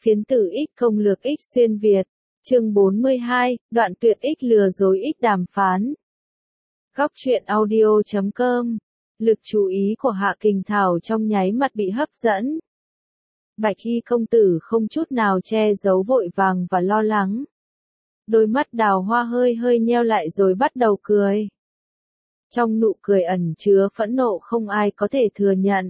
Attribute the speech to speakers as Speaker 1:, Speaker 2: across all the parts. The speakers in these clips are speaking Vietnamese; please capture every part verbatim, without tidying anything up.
Speaker 1: Phiến tử X công lược X xuyên Việt. Chương bốn mươi hai, đoạn tuyệt X lừa dối X đàm phán. Góc truyện audio chấm com. Lực chú ý của Hạ Kình Thảo trong nháy mắt bị hấp dẫn. Bạch Y công tử không chút nào che giấu vội vàng và lo lắng. Đôi mắt đào hoa hơi hơi nheo lại rồi bắt đầu cười. Trong nụ cười ẩn chứa phẫn nộ không ai có thể thừa nhận.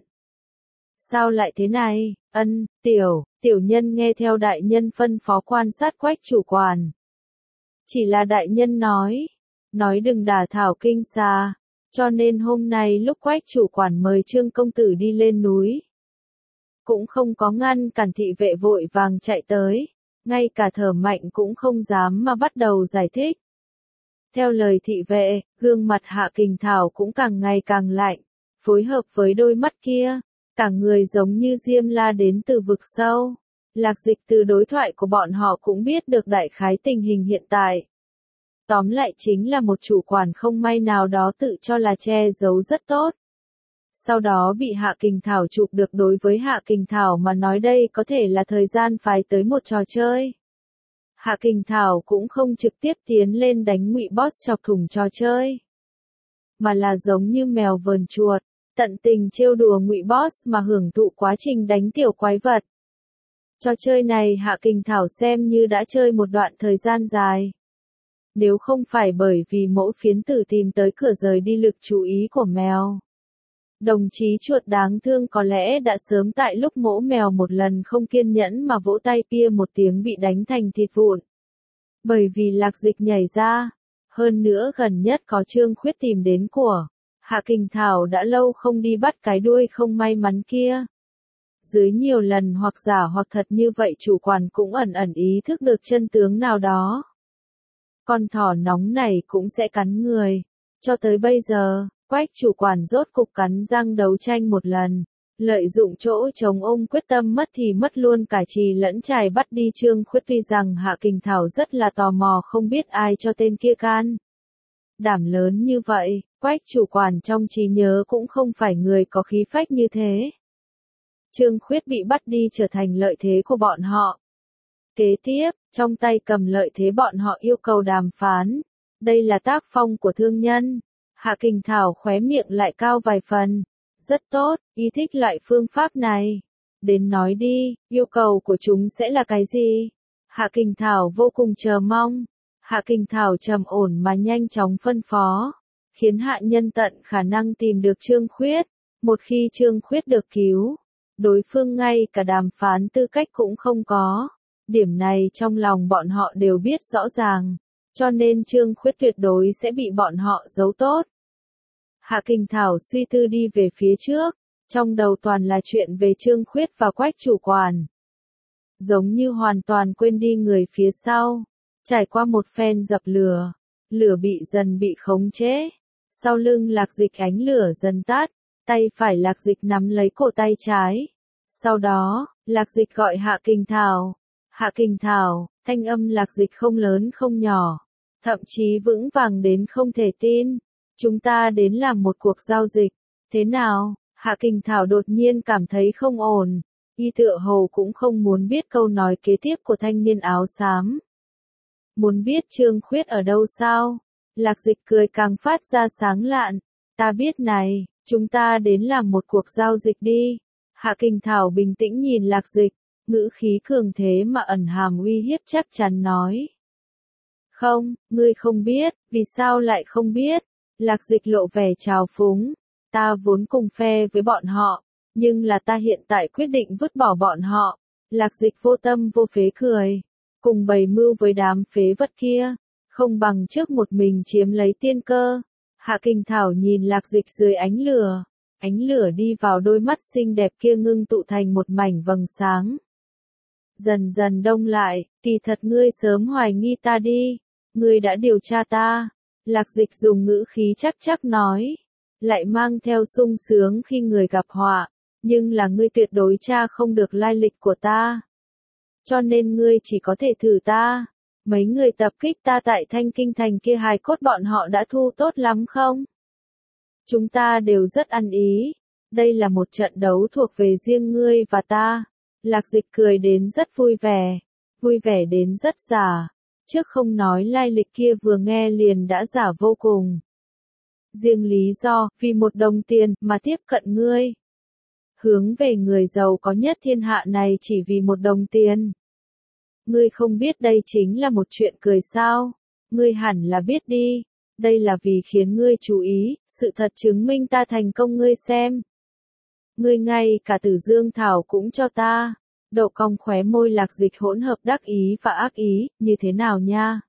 Speaker 1: Sao lại thế này, ân, tiểu, tiểu nhân nghe theo đại nhân phân phó quan sát Quách chủ quản. Chỉ là đại nhân nói, nói đừng đả thảo kinh xà, cho nên hôm nay lúc Quách chủ quản mời Trương công tử đi lên núi. Cũng không có ngăn cản thị vệ vội vàng chạy tới, ngay cả thở mạnh cũng không dám mà bắt đầu giải thích. Theo lời thị vệ, gương mặt Hạ Kình Thảo cũng càng ngày càng lạnh, phối hợp với đôi mắt kia, cả người giống như diêm la đến từ vực sâu. Lạc Dịch từ đối thoại của bọn họ cũng biết được đại khái tình hình hiện tại. Tóm lại chính là một chủ quản không may nào đó tự cho là che giấu rất tốt. Sau đó bị Hạ Kình Thảo chụp được. Đối với Hạ Kình Thảo mà nói đây có thể là thời gian phái tới một trò chơi. Hạ Kình Thảo cũng không trực tiếp tiến lên đánh Ngụy Boss chọc thủng trò chơi, mà là giống như mèo vờn chuột, tận tình trêu đùa Ngụy Boss mà hưởng thụ quá trình đánh tiểu quái vật. Trò chơi này Hạ Kình Thảo xem như đã chơi một đoạn thời gian dài. Nếu không phải bởi vì mẫu phiến tử tìm tới cửa rời đi lực chú ý của mèo, đồng chí chuột đáng thương có lẽ đã sớm tại lúc mỗ mèo một lần không kiên nhẫn mà vỗ tay pia một tiếng bị đánh thành thịt vụn. Bởi vì Lạc Dịch nhảy ra, hơn nữa gần nhất có Trương Khuyết tìm đến của, Hạ Kình Thảo đã lâu không đi bắt cái đuôi không may mắn kia. Dưới nhiều lần hoặc giả hoặc thật như vậy chủ quản cũng ẩn ẩn ý thức được chân tướng nào đó. Con thỏ nóng này cũng sẽ cắn người. Cho tới bây giờ, Quách chủ quản rốt cục cắn răng đấu tranh một lần, lợi dụng chỗ chống ông quyết tâm mất thì mất luôn cả trì lẫn trài bắt đi Trương Khuyết. Tuy rằng Hạ Kình Thảo rất là tò mò không biết ai cho tên kia can đảm lớn như vậy, Quách chủ quản trong trí nhớ cũng không phải người có khí phách như thế. Trương Khuyết bị bắt đi trở thành lợi thế của bọn họ. Kế tiếp, trong tay cầm lợi thế bọn họ yêu cầu đàm phán. Đây là tác phong của thương nhân. Hạ Kình Thảo khóe miệng lại cao vài phần. Rất tốt, y thích loại phương pháp này. Đến nói đi, yêu cầu của chúng sẽ là cái gì? Hạ Kình Thảo vô cùng chờ mong. Hạ Kình Thảo trầm ổn mà nhanh chóng phân phó, khiến hạ nhân tận khả năng tìm được Trương Khuyết. Một khi Trương Khuyết được cứu, đối phương ngay cả đàm phán tư cách cũng không có. Điểm này trong lòng bọn họ đều biết rõ ràng, cho nên Trương Khuyết tuyệt đối sẽ bị bọn họ giấu tốt. Hạ Kình Thảo suy tư đi về phía trước, trong đầu toàn là chuyện về Trương Khuyết và Quách chủ quản. Giống như hoàn toàn quên đi người phía sau, trải qua một phen dập lửa, lửa bị dần bị khống chế. Sau lưng Lạc Dịch ánh lửa dần tắt, tay phải Lạc Dịch nắm lấy cổ tay trái. Sau đó, Lạc Dịch gọi Hạ Kình Thảo. Hạ Kình Thảo, thanh âm Lạc Dịch không lớn không nhỏ, thậm chí vững vàng đến không thể tin. Chúng ta đến làm một cuộc giao dịch, thế nào? Hạ Kình Thảo đột nhiên cảm thấy không ổn, y tựa hồ cũng không muốn biết câu nói kế tiếp của thanh niên áo xám. Muốn biết Trương Khuyết ở đâu sao? Lạc Dịch cười càng phát ra sáng lạn. Ta biết này, chúng ta đến làm một cuộc giao dịch đi. Hạ Kình Thảo bình tĩnh nhìn Lạc Dịch, ngữ khí cường thế mà ẩn hàm uy hiếp chắc chắn nói. Không, ngươi không biết, vì sao lại không biết? Lạc Dịch lộ vẻ trào phúng. Ta vốn cùng phe với bọn họ, nhưng là ta hiện tại quyết định vứt bỏ bọn họ. Lạc Dịch vô tâm vô phế cười. Cùng bày mưu với đám phế vật kia, không bằng trước một mình chiếm lấy tiên cơ. Hạ Kình Thảo nhìn Lạc Dịch dưới ánh lửa. Ánh lửa đi vào đôi mắt xinh đẹp kia ngưng tụ thành một mảnh vầng sáng. Dần dần đông lại, kỳ thật ngươi sớm hoài nghi ta đi. Ngươi đã điều tra ta. Lạc Dịch dùng ngữ khí chắc chắc nói. Lại mang theo sung sướng khi người gặp họa. Nhưng là ngươi tuyệt đối tra không được lai lịch của ta. Cho nên ngươi chỉ có thể thử ta. Mấy người tập kích ta tại Thanh Kinh Thành kia hài cốt bọn họ đã thu tốt lắm không? Chúng ta đều rất ăn ý. Đây là một trận đấu thuộc về riêng ngươi và ta. Lạc Dịch cười đến rất vui vẻ, vui vẻ đến rất giả, trước không nói lai lịch kia vừa nghe liền đã giả vô cùng. Riêng lý do, vì một đồng tiền, mà tiếp cận ngươi. Hướng về người giàu có nhất thiên hạ này chỉ vì một đồng tiền. Ngươi không biết đây chính là một chuyện cười sao? Ngươi hẳn là biết đi. Đây là vì khiến ngươi chú ý, sự thật chứng minh ta thành công ngươi xem. Ngươi ngay cả Tử Dương Thảo cũng cho ta. Độ cong khóe môi Lạc Dịch hỗn hợp đắc ý và ác ý, như thế nào nha?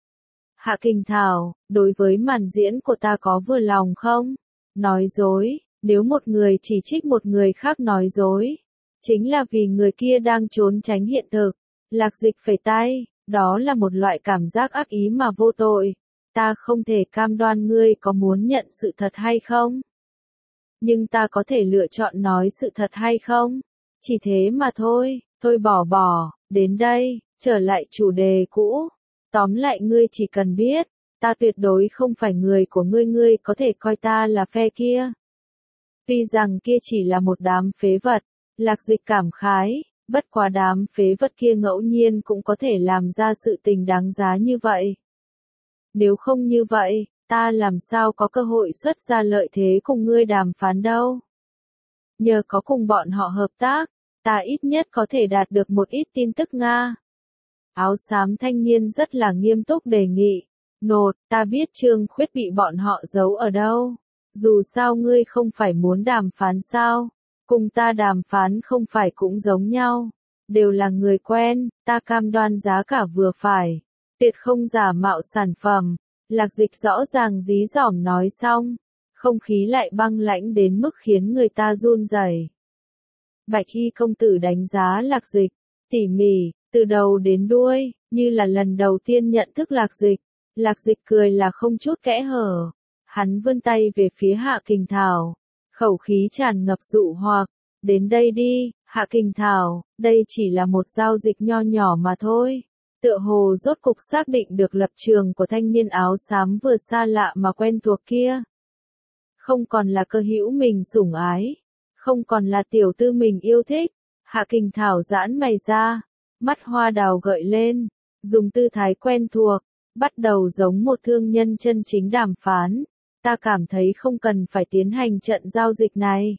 Speaker 1: Hạ Kình Thảo, đối với màn diễn của ta có vừa lòng không? Nói dối, nếu một người chỉ trích một người khác nói dối, chính là vì người kia đang trốn tránh hiện thực. Lạc Dịch phẩy tay, đó là một loại cảm giác ác ý mà vô tội. Ta không thể cam đoan ngươi có muốn nhận sự thật hay không. Nhưng ta có thể lựa chọn nói sự thật hay không. Chỉ thế mà thôi, thôi bỏ bỏ, đến đây, trở lại chủ đề cũ. Tóm lại ngươi chỉ cần biết, ta tuyệt đối không phải người của ngươi, ngươi có thể coi ta là phe kia. Tuy rằng kia chỉ là một đám phế vật, Lạc Dịch cảm khái, bất quá đám phế vật kia ngẫu nhiên cũng có thể làm ra sự tình đáng giá như vậy. Nếu không như vậy, ta làm sao có cơ hội xuất ra lợi thế cùng ngươi đàm phán đâu. Nhờ có cùng bọn họ hợp tác, ta ít nhất có thể đạt được một ít tin tức Nga. Áo xám thanh niên rất là nghiêm túc đề nghị. Nột, ta biết Trương Khuyết bị bọn họ giấu ở đâu. Dù sao ngươi không phải muốn đàm phán sao. Cùng ta đàm phán không phải cũng giống nhau. Đều là người quen, ta cam đoan giá cả vừa phải. Tuyệt không giả mạo sản phẩm. Lạc Dịch rõ ràng dí dỏm nói xong. Không khí lại băng lãnh đến mức khiến người ta run rẩy. Bạch Y công tử đánh giá Lạc Dịch, tỉ mỉ, từ đầu đến đuôi, như là lần đầu tiên nhận thức Lạc Dịch. Lạc Dịch cười là không chút kẽ hở. Hắn vươn tay về phía Hạ Kình Thảo. Khẩu khí tràn ngập dụ hoặc. Đến đây đi, Hạ Kình Thảo, đây chỉ là một giao dịch nho nhỏ mà thôi. Tựa hồ rốt cục xác định được lập trường của thanh niên áo xám vừa xa lạ mà quen thuộc kia. Không còn là cơ hữu mình sủng ái. Không còn là tiểu tư mình yêu thích. Hạ Kình Thảo giãn mày ra. Mắt hoa đào gợi lên. Dùng tư thái quen thuộc. Bắt đầu giống một thương nhân chân chính đàm phán. Ta cảm thấy không cần phải tiến hành trận giao dịch này.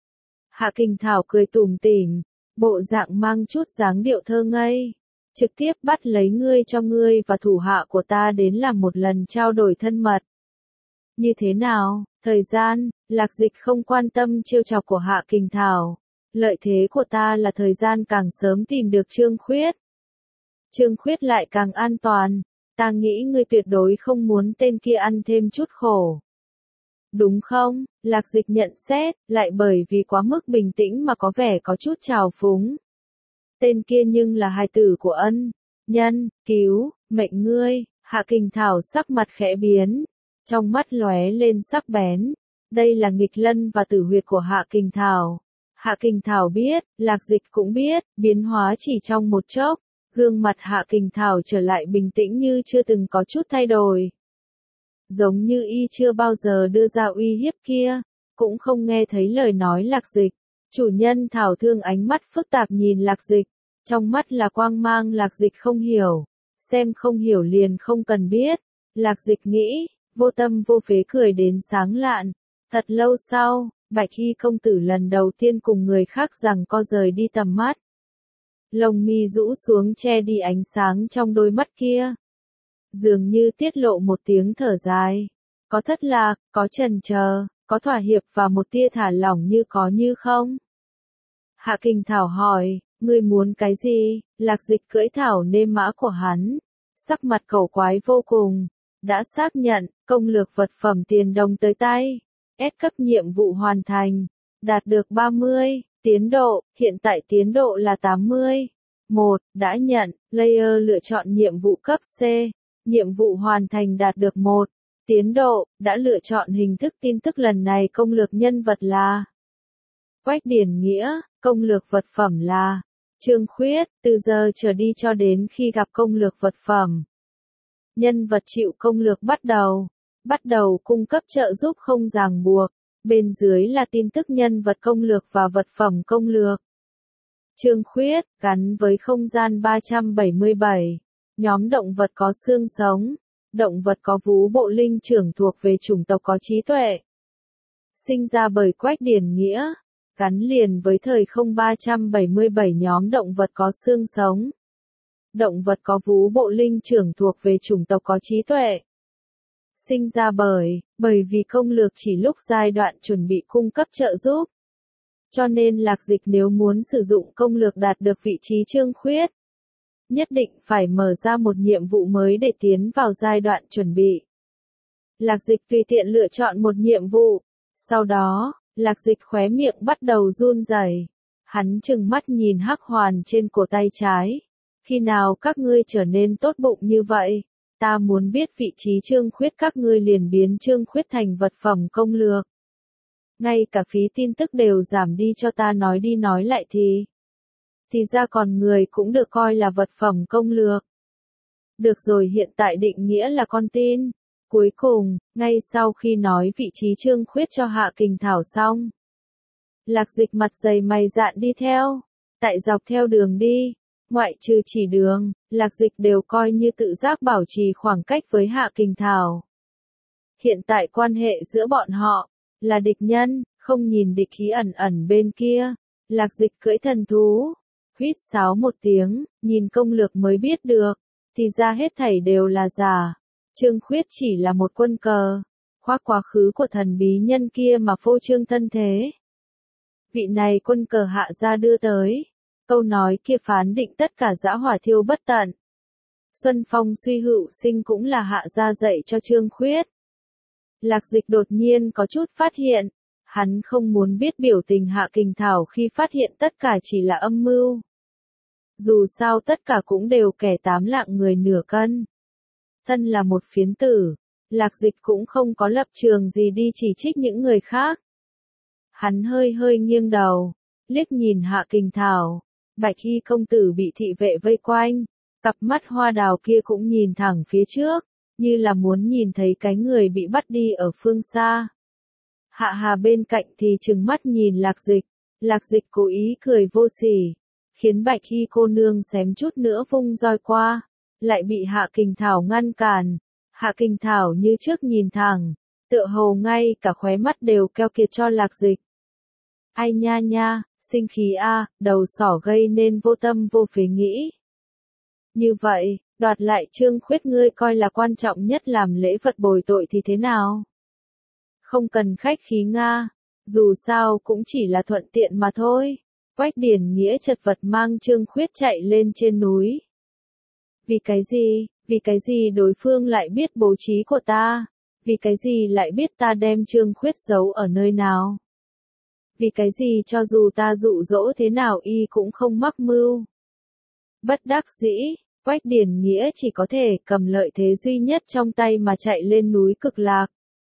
Speaker 1: Hạ Kình Thảo cười tủm tỉm. Bộ dạng mang chút dáng điệu thơ ngây. Trực tiếp bắt lấy ngươi cho ngươi và thủ hạ của ta đến làm một lần trao đổi thân mật. Như thế nào? Thời gian, Lạc Dịch không quan tâm trêu chọc của Hạ Kình Thảo. Lợi thế của ta là thời gian càng sớm tìm được Trương Khuyết. Trương Khuyết lại càng an toàn. Ta nghĩ ngươi tuyệt đối không muốn tên kia ăn thêm chút khổ. Đúng không? Lạc Dịch nhận xét, lại bởi vì quá mức bình tĩnh mà có vẻ có chút trào phúng. Tên kia nhưng là hài tử của ân nhân, cứu, mệnh ngươi. Hạ Kình Thảo sắc mặt khẽ biến. Trong mắt lóe lên sắc bén. Đây là nghịch lân và tử huyệt của Hạ Kình Thảo. Hạ Kình Thảo biết, Lạc Dịch cũng biết, biến hóa chỉ trong một chốc. Gương mặt Hạ Kình Thảo trở lại bình tĩnh như chưa từng có chút thay đổi. Giống như y chưa bao giờ đưa ra uy hiếp kia, cũng không nghe thấy lời nói Lạc Dịch. Chủ nhân Thảo Thương ánh mắt phức tạp nhìn Lạc Dịch, trong mắt là quang mang. Lạc Dịch không hiểu, xem không hiểu liền không cần biết. Lạc Dịch nghĩ, vô tâm vô phế cười đến sáng lạn. Thật lâu sau, Bạch Y công tử lần đầu tiên cùng người khác rằng co rời đi tầm mắt. Lông mi rũ xuống che đi ánh sáng trong đôi mắt kia. Dường như tiết lộ một tiếng thở dài. Có thất lạc, có chần chờ, có thỏa hiệp và một tia thả lỏng như có như không. Hạ Kình Thảo hỏi, ngươi muốn cái gì? Lạc Dịch cưỡi thảo nêm mã của hắn. Sắc mặt cẩu quái vô cùng. Đã xác nhận, công lược vật phẩm tiền đồng tới tay. S cấp nhiệm vụ hoàn thành. Đạt được ba mươi. Tiến độ, hiện tại tiến độ là tám mươi. một. Đã nhận, layer lựa chọn nhiệm vụ cấp C. Nhiệm vụ hoàn thành đạt được một. Tiến độ, đã lựa chọn hình thức tin tức lần này công lược nhân vật là Quách Điển Nghĩa, công lược vật phẩm là Trương Khuyết, từ giờ trở đi cho đến khi gặp công lược vật phẩm. Nhân vật chịu công lược bắt đầu. Bắt đầu cung cấp trợ giúp không ràng buộc. Bên dưới là tin tức nhân vật công lược và vật phẩm công lược. Trương Khuyết, gắn với không gian ba trăm bảy mươi bảy. Nhóm động vật có xương sống. Động vật có vú bộ linh trưởng thuộc về chủng tộc có trí tuệ. Sinh ra bởi Quách Điển Nghĩa. Gắn liền với thời không ba trăm bảy mươi bảy nhóm động vật có xương sống. Động vật có vú bộ linh trưởng thuộc về chủng tộc có trí tuệ. Sinh ra bởi, bởi vì công lược chỉ lúc giai đoạn chuẩn bị cung cấp trợ giúp. Cho nên Lạc Dịch nếu muốn sử dụng công lược đạt được vị trí Trương Khuyết, nhất định phải mở ra một nhiệm vụ mới để tiến vào giai đoạn chuẩn bị. Lạc Dịch tùy tiện lựa chọn một nhiệm vụ. Sau đó, Lạc Dịch khóe miệng bắt đầu run rẩy. Hắn trừng mắt nhìn hắc hoàn trên cổ tay trái. Khi nào các ngươi trở nên tốt bụng như vậy? Ta muốn biết vị trí Trương Khuyết, các ngươi liền biến Trương Khuyết thành vật phẩm công lược. Ngay cả phí tin tức đều giảm đi cho ta, nói đi nói lại thì. Thì ra còn người cũng được coi là vật phẩm công lược. Được rồi, hiện tại định nghĩa là con tin. Cuối cùng, ngay sau khi nói vị trí Trương Khuyết cho Hạ Kình Thảo xong, Lạc Dịch mặt dày mày dạn đi theo. Tại dọc theo đường đi, ngoại trừ chỉ đường, Lạc Dịch đều coi như tự giác bảo trì khoảng cách với Hạ Kình Thảo. Hiện tại quan hệ giữa bọn họ là địch nhân, không nhìn địch khí ẩn ẩn bên kia. Lạc Dịch cưỡi thần thú, huýt sáo một tiếng, nhìn công lược mới biết được, thì ra hết thảy đều là giả. Trương Khuyết chỉ là một quân cờ, khoác quá khứ của thần bí nhân kia mà phô trương thân thế. Vị này quân cờ Hạ gia đưa tới, câu nói kia phán định tất cả dã hỏa thiêu bất tận. Xuân phong suy hữu sinh cũng là Hạ gia dạy cho Trương Khuyết. Lạc Dịch đột nhiên có chút phát hiện, hắn không muốn biết biểu tình Hạ Kình Thảo khi phát hiện tất cả chỉ là âm mưu. Dù sao tất cả cũng đều kẻ tám lạng người nửa cân. Thân là một phiến tử, Lạc Dịch cũng không có lập trường gì đi chỉ trích những người khác. Hắn hơi hơi nghiêng đầu, liếc nhìn Hạ Kình Thảo. Bạch y công tử bị thị vệ vây quanh, cặp mắt hoa đào kia cũng nhìn thẳng phía trước, như là muốn nhìn thấy cái người bị bắt đi ở phương xa. Hạ Hà bên cạnh thì trừng mắt nhìn Lạc Dịch. Lạc Dịch cố ý cười vô sỉ, khiến Bạch y cô nương xém chút nữa vung roi qua, lại bị Hạ Kình Thảo ngăn cản. Hạ Kình Thảo như trước nhìn thẳng, tựa hồ ngay cả khóe mắt đều keo kiệt cho Lạc Dịch. Ai nha nha, sinh khí a, đầu sỏ gây nên vô tâm vô phế nghĩ. Như vậy, đoạt lại Trương Khuyết ngươi coi là quan trọng nhất, làm lễ vật bồi tội thì thế nào? Không cần khách khí nga, dù sao cũng chỉ là thuận tiện mà thôi. Quách Điển Nghĩa chật vật mang Trương Khuyết chạy lên trên núi. Vì cái gì, vì cái gì đối phương lại biết bố trí của ta? Vì cái gì lại biết ta đem Trương Khuyết giấu ở nơi nào? Vì cái gì cho dù ta dụ dỗ thế nào y cũng không mắc mưu? Bất đắc dĩ, Quách Điển Nghĩa chỉ có thể cầm lợi thế duy nhất trong tay mà chạy lên núi Cực Lạc.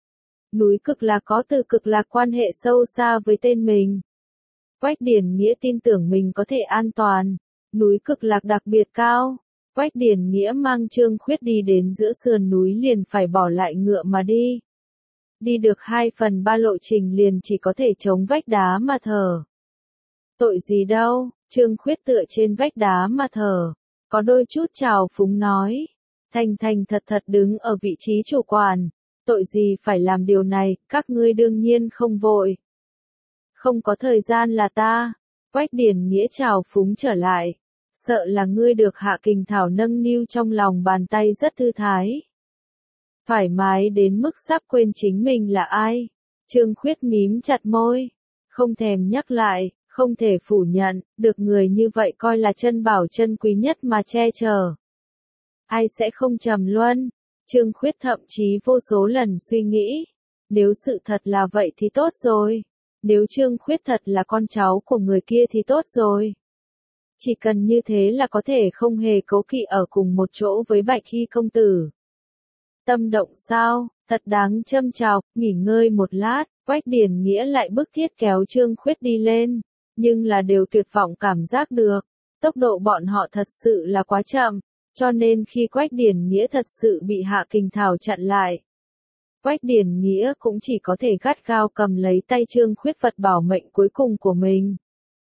Speaker 1: Núi Cực Lạc có từ Cực Lạc quan hệ sâu xa với tên mình. Quách Điển Nghĩa tin tưởng mình có thể an toàn. Núi Cực Lạc đặc biệt cao. Quách Điển Nghĩa mang Trương Khuyết đi đến giữa sườn núi liền phải bỏ lại ngựa mà đi. Đi được hai phần ba lộ trình liền chỉ có thể chống vách đá mà thở. Tội gì đâu, Trương Khuyết tựa trên vách đá mà thở. Có đôi chút trào phúng nói. Thành thành thật thật đứng ở vị trí chủ quản. Tội gì phải làm điều này, các ngươi đương nhiên không vội. Không có thời gian là ta. Quách Điển Nghĩa trào phúng trở lại. Sợ là ngươi được Hạ Kình Thảo nâng niu trong lòng bàn tay rất thư thái. Thoải mái đến mức sắp quên chính mình là ai. Trương Khuyết mím chặt môi. Không thèm nhắc lại, không thể phủ nhận, được người như vậy coi là chân bảo chân quý nhất mà che chở. Ai sẽ không trầm luân? Trương Khuyết thậm chí vô số lần suy nghĩ. Nếu sự thật là vậy thì tốt rồi. Nếu Trương Khuyết thật là con cháu của người kia thì tốt rồi. Chỉ cần như thế là có thể không hề cố kỵ ở cùng một chỗ với Bạch y công tử. Tâm động sao, thật đáng châm chọc, nghỉ ngơi một lát, Quách Điển Nghĩa lại bức thiết kéo Trương Khuyết đi lên, nhưng là đều tuyệt vọng cảm giác được, tốc độ bọn họ thật sự là quá chậm, cho nên khi Quách Điển Nghĩa thật sự bị Hạ Kình Thảo chặn lại. Quách Điển Nghĩa cũng chỉ có thể gắt gao cầm lấy tay Trương Khuyết vật bảo mệnh cuối cùng của mình.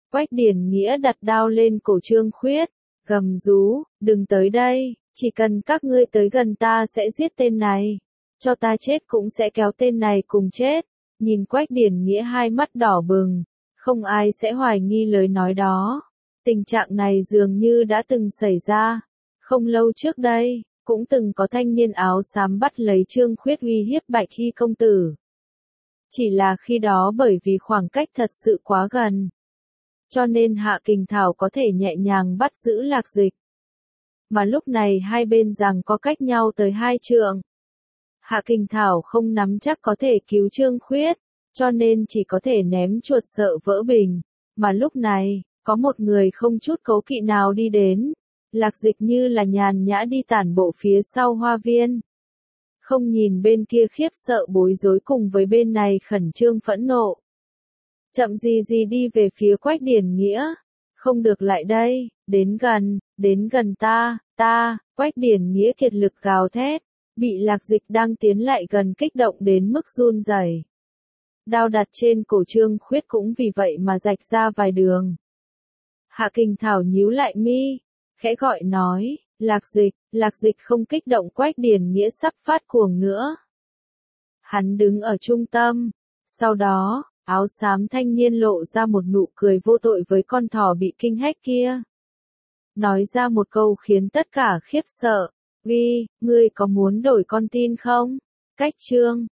Speaker 1: Quách Điển Nghĩa đặt đao lên cổ Trương Khuyết, gầm rú, đừng tới đây, chỉ cần các ngươi tới gần ta sẽ giết tên này, cho ta chết cũng sẽ kéo tên này cùng chết. Nhìn Quách Điển Nghĩa hai mắt đỏ bừng, không ai sẽ hoài nghi lời nói đó. Tình trạng này dường như đã từng xảy ra. Không lâu trước đây, cũng từng có thanh niên áo xám bắt lấy Trương Khuyết uy hiếp Bạch Hy công tử. Chỉ là khi đó bởi vì khoảng cách thật sự quá gần, cho nên Hạ Kình Thảo có thể nhẹ nhàng bắt giữ Lạc Dịch. Mà lúc này hai bên rằng có cách nhau tới hai trượng. Hạ Kình Thảo không nắm chắc có thể cứu Trương Khuyết, cho nên chỉ có thể ném chuột sợ vỡ bình. Mà lúc này, có một người không chút cố kỵ nào đi đến. Lạc Dịch như là nhàn nhã đi tản bộ phía sau hoa viên. Không nhìn bên kia khiếp sợ bối rối cùng với bên này khẩn trương phẫn nộ. Chậm gì gì đi về phía Quách Điển Nghĩa. Không được lại đây, đến gần, đến gần ta, ta, Quách Điển Nghĩa kiệt lực gào thét. Bị Lạc Dịch đang tiến lại gần kích động đến mức run rẩy. Đao đặt trên cổ Trương Khuyết cũng vì vậy mà rạch ra vài đường. Hạ Kình Thảo nhíu lại mi, khẽ gọi nói, Lạc Dịch, Lạc Dịch không kích động. Quách Điển Nghĩa sắp phát cuồng nữa. Hắn đứng ở trung tâm, sau đó, áo xám thanh niên lộ ra một nụ cười vô tội với con thỏ bị kinh hách kia. Nói ra một câu khiến tất cả khiếp sợ, "Uy, ngươi có muốn đổi con tin không?" Cách chương